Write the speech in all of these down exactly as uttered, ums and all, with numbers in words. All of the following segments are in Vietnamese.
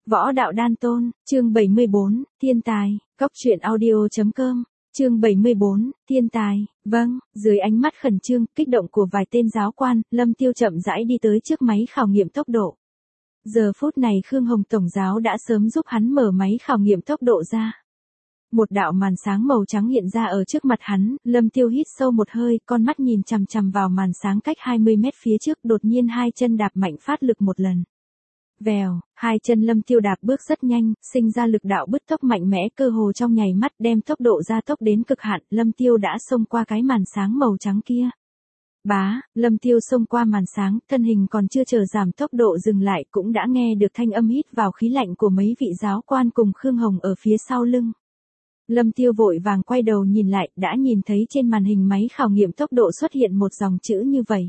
Võ đạo đan tôn, chương bảy mươi bốn, thiên tài, cốc truyện audio.com, chương bảy mươi bốn, thiên tài, vâng, dưới ánh mắt khẩn trương, kích động của vài tên giáo quan, Lâm Tiêu chậm rãi đi tới trước máy khảo nghiệm tốc độ. Giờ phút này Khương Hồng tổng giáo đã sớm giúp hắn mở máy khảo nghiệm tốc độ ra. Một đạo màn sáng màu trắng hiện ra ở trước mặt hắn, Lâm Tiêu hít sâu một hơi, con mắt nhìn chằm chằm vào màn sáng cách hai mươi mét phía trước, đột nhiên hai chân đạp mạnh phát lực một lần. Vèo, hai chân Lâm Tiêu đạp bước rất nhanh, sinh ra lực đạo bứt tốc mạnh mẽ, cơ hồ trong nháy mắt đem tốc độ gia tốc đến cực hạn, Lâm Tiêu đã xông qua cái màn sáng màu trắng kia. Bá, Lâm Tiêu xông qua màn sáng, thân hình còn chưa chờ giảm tốc độ dừng lại, cũng đã nghe được thanh âm hít vào khí lạnh của mấy vị giáo quan cùng Khương Hồng ở phía sau lưng. Lâm Tiêu vội vàng quay đầu nhìn lại, đã nhìn thấy trên màn hình máy khảo nghiệm tốc độ xuất hiện một dòng chữ như vậy.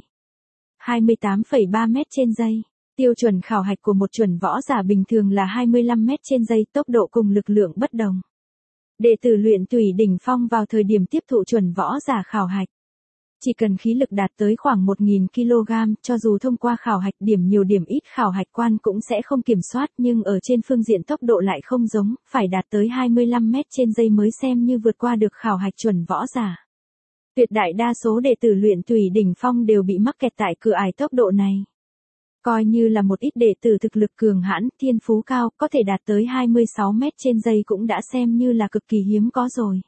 hai mươi tám phẩy ba mét trên giây. Tiêu chuẩn khảo hạch của một chuẩn võ giả bình thường là hai mươi lăm mét trên giây, tốc độ cùng lực lượng bất đồng. Đệ tử luyện tùy đỉnh phong vào thời điểm tiếp thụ chuẩn võ giả khảo hạch, chỉ cần khí lực đạt tới khoảng một nghìn ki lô gam, cho dù thông qua khảo hạch điểm nhiều điểm ít khảo hạch quan cũng sẽ không kiểm soát, nhưng ở trên phương diện tốc độ lại không giống, phải đạt tới hai mươi lăm mét trên giây mới xem như vượt qua được khảo hạch chuẩn võ giả. Tuyệt đại đa số đệ tử luyện tùy đỉnh phong đều bị mắc kẹt tại cửa ải tốc độ này. Coi như là một ít đệ tử thực lực cường hãn, thiên phú cao, có thể đạt tới hai mươi sáu mét trên giây cũng đã xem như là cực kỳ hiếm có rồi.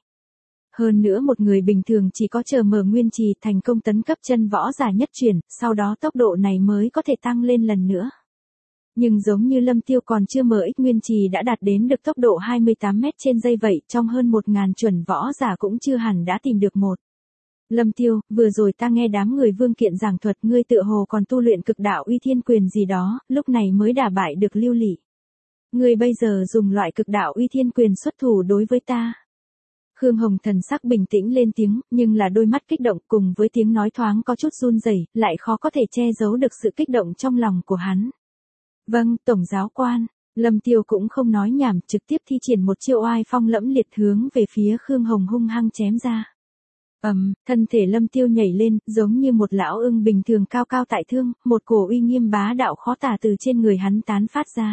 Hơn nữa một người bình thường chỉ có chờ mở nguyên trì thành công tấn cấp chân võ giả nhất truyền, sau đó tốc độ này mới có thể tăng lên lần nữa. Nhưng giống như Lâm Tiêu còn chưa mở ích nguyên trì đã đạt đến được tốc độ hai mươi tám mét trên giây vậy, trong hơn một ngàn chuẩn võ giả cũng chưa hẳn đã tìm được một. Lâm Tiêu, vừa rồi ta nghe đám người Vương Kiện giảng thuật ngươi tựa hồ còn tu luyện cực đạo uy thiên quyền gì đó, lúc này mới đả bại được Lưu Lị. Ngươi bây giờ dùng loại cực đạo uy thiên quyền xuất thủ đối với ta. Khương Hồng thần sắc bình tĩnh lên tiếng, nhưng là đôi mắt kích động cùng với tiếng nói thoáng có chút run rẩy, lại khó có thể che giấu được sự kích động trong lòng của hắn. Vâng, tổng giáo quan, Lâm Tiêu cũng không nói nhảm, trực tiếp thi triển một chiêu oai phong lẫm liệt hướng về phía Khương Hồng hung hăng chém ra. Ầm, um, thân thể Lâm Tiêu nhảy lên, giống như một lão ưng bình thường cao cao tại thương, một cổ uy nghiêm bá đạo khó tả từ trên người hắn tán phát ra.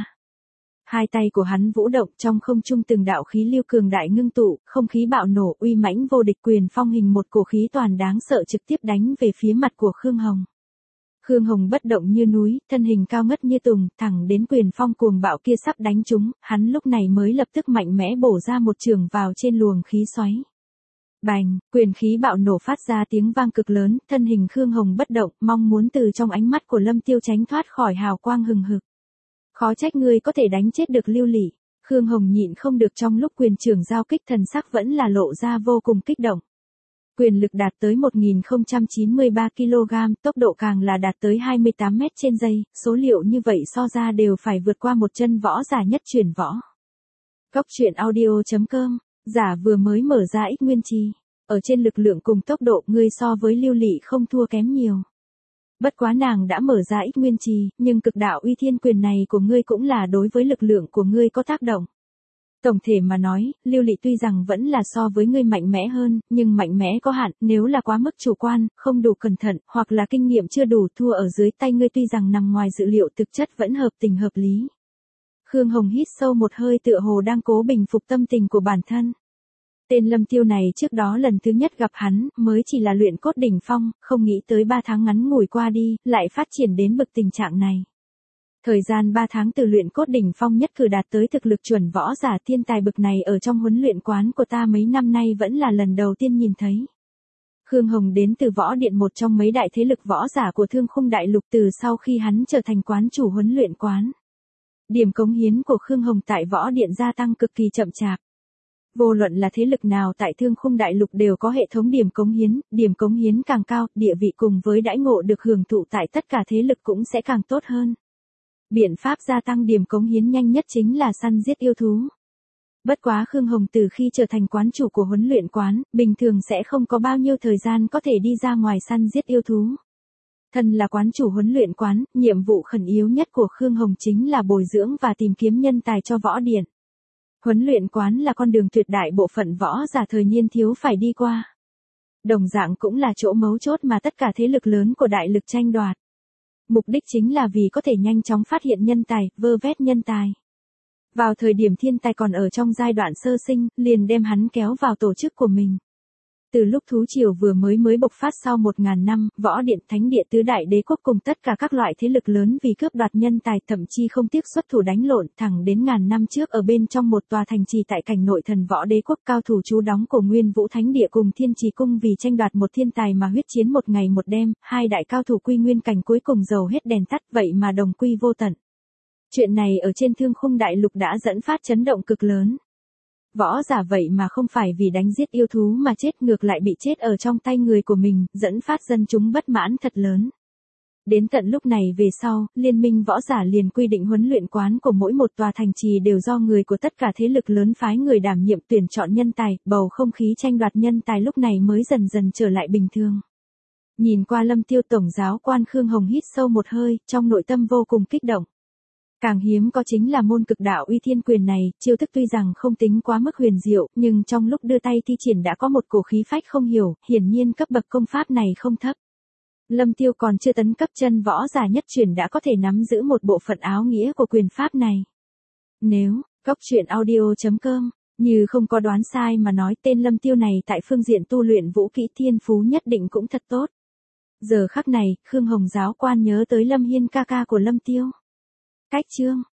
Hai tay của hắn vũ động, trong không trung từng đạo khí lưu cường đại ngưng tụ, không khí bạo nổ, uy mãnh vô địch quyền phong hình một cổ khí toàn đáng sợ trực tiếp đánh về phía mặt của Khương Hồng. Khương Hồng bất động như núi, thân hình cao ngất như tùng, thẳng đến quyền phong cuồng bạo kia sắp đánh trúng, hắn lúc này mới lập tức mạnh mẽ bổ ra một chưởng vào trên luồng khí xoáy. Bành, quyền khí bạo nổ phát ra tiếng vang cực lớn, thân hình Khương Hồng bất động, mong muốn từ trong ánh mắt của Lâm Tiêu tránh thoát khỏi hào quang hừng hực. Khó trách ngươi có thể đánh chết được Lưu Lị. Khương Hồng nhịn không được, trong lúc quyền trưởng giao kích thần sắc vẫn là lộ ra vô cùng kích động. Quyền lực đạt tới một nghìn không trăm chín mươi ba ki lô gam, tốc độ càng là đạt tới hai mươi tám mét trên giây, số liệu như vậy so ra đều phải vượt qua một chân võ giả nhất truyền võ. Cốc truyện audio.com, giả vừa mới mở ra ích nguyên trì, ở trên lực lượng cùng tốc độ ngươi so với Lưu Lị không thua kém nhiều. Bất quá nàng đã mở ra ích nguyên trì, nhưng cực đạo uy thiên quyền này của ngươi cũng là đối với lực lượng của ngươi có tác động. Tổng thể mà nói, Lưu Lị tuy rằng vẫn là so với ngươi mạnh mẽ hơn, nhưng mạnh mẽ có hạn, nếu là quá mức chủ quan, không đủ cẩn thận, hoặc là kinh nghiệm chưa đủ, thua ở dưới tay ngươi tuy rằng nằm ngoài dự liệu thực chất vẫn hợp tình hợp lý. Khương Hồng hít sâu một hơi tựa hồ đang cố bình phục tâm tình của bản thân. Tên Lâm Tiêu này trước đó lần thứ nhất gặp hắn, mới chỉ là luyện cốt đỉnh phong, không nghĩ tới ba tháng ngắn ngủi qua đi, lại phát triển đến bực tình trạng này. Thời gian ba tháng từ luyện cốt đỉnh phong nhất cử đạt tới thực lực chuẩn võ giả thiên tài bực này ở trong huấn luyện quán của ta mấy năm nay vẫn là lần đầu tiên nhìn thấy. Khương Hồng đến từ võ điện, một trong mấy đại thế lực võ giả của Thương Khung Đại Lục, từ sau khi hắn trở thành quán chủ huấn luyện quán. Điểm cống hiến của Khương Hồng tại võ điện gia tăng cực kỳ chậm chạp. Vô luận là thế lực nào tại Thương Khung Đại Lục đều có hệ thống điểm cống hiến, điểm cống hiến càng cao, địa vị cùng với đãi ngộ được hưởng thụ tại tất cả thế lực cũng sẽ càng tốt hơn. Biện pháp gia tăng điểm cống hiến nhanh nhất chính là săn giết yêu thú. Bất quá Khương Hồng từ khi trở thành quán chủ của huấn luyện quán, bình thường sẽ không có bao nhiêu thời gian có thể đi ra ngoài săn giết yêu thú. Thân là quán chủ huấn luyện quán, nhiệm vụ khẩn yếu nhất của Khương Hồng chính là bồi dưỡng và tìm kiếm nhân tài cho võ điện. Huấn luyện quán là con đường tuyệt đại bộ phận võ giả thời niên thiếu phải đi qua. Đồng dạng cũng là chỗ mấu chốt mà tất cả thế lực lớn của đại lực tranh đoạt. Mục đích chính là vì có thể nhanh chóng phát hiện nhân tài, vơ vét nhân tài. Vào thời điểm thiên tài còn ở trong giai đoạn sơ sinh, liền đem hắn kéo vào tổ chức của mình. Từ lúc thú triều vừa mới mới bộc phát sau một ngàn năm, võ điện thánh địa tứ đại đế quốc cùng tất cả các loại thế lực lớn vì cướp đoạt nhân tài thậm chí không tiếc xuất thủ đánh lộn thẳng đến ngàn năm trước ở bên trong một tòa thành trì tại cảnh nội thần võ đế quốc cao thủ trú đóng của Nguyên Vũ Thánh địa cùng Thiên Trì cung vì tranh đoạt một thiên tài mà huyết chiến một ngày một đêm, hai đại cao thủ quy nguyên cảnh cuối cùng dầu hết đèn tắt vậy mà đồng quy vô tận. Chuyện này ở trên Thương Khung Đại Lục đã dẫn phát chấn động cực lớn. Võ giả vậy mà không phải vì đánh giết yêu thú mà chết ngược lại bị chết ở trong tay người của mình, dẫn phát dân chúng bất mãn thật lớn. Đến tận lúc này về sau, Liên minh võ giả liền quy định huấn luyện quán của mỗi một tòa thành trì đều do người của tất cả thế lực lớn phái người đảm nhiệm tuyển chọn nhân tài, bầu không khí tranh đoạt nhân tài lúc này mới dần dần trở lại bình thường. Nhìn qua Lâm Tiêu tổng giáo quan Khương Hồng hít sâu một hơi, trong nội tâm vô cùng kích động. Càng hiếm có chính là môn cực đạo uy thiên quyền này, chiêu thức tuy rằng không tính quá mức huyền diệu, nhưng trong lúc đưa tay thi triển đã có một cổ khí phách không hiểu, hiển nhiên cấp bậc công pháp này không thấp. Lâm Tiêu còn chưa tấn cấp chân võ giả nhất truyền đã có thể nắm giữ một bộ phận áo nghĩa của quyền pháp này. Nếu, Cốc Truyện Audio chấm com, như không có đoán sai mà nói tên Lâm Tiêu này tại phương diện tu luyện vũ kỹ thiên phú nhất định cũng thật tốt. Giờ khắc này, Khương Hồng giáo quan nhớ tới Lâm Hiên ca ca của Lâm Tiêu. Cách chương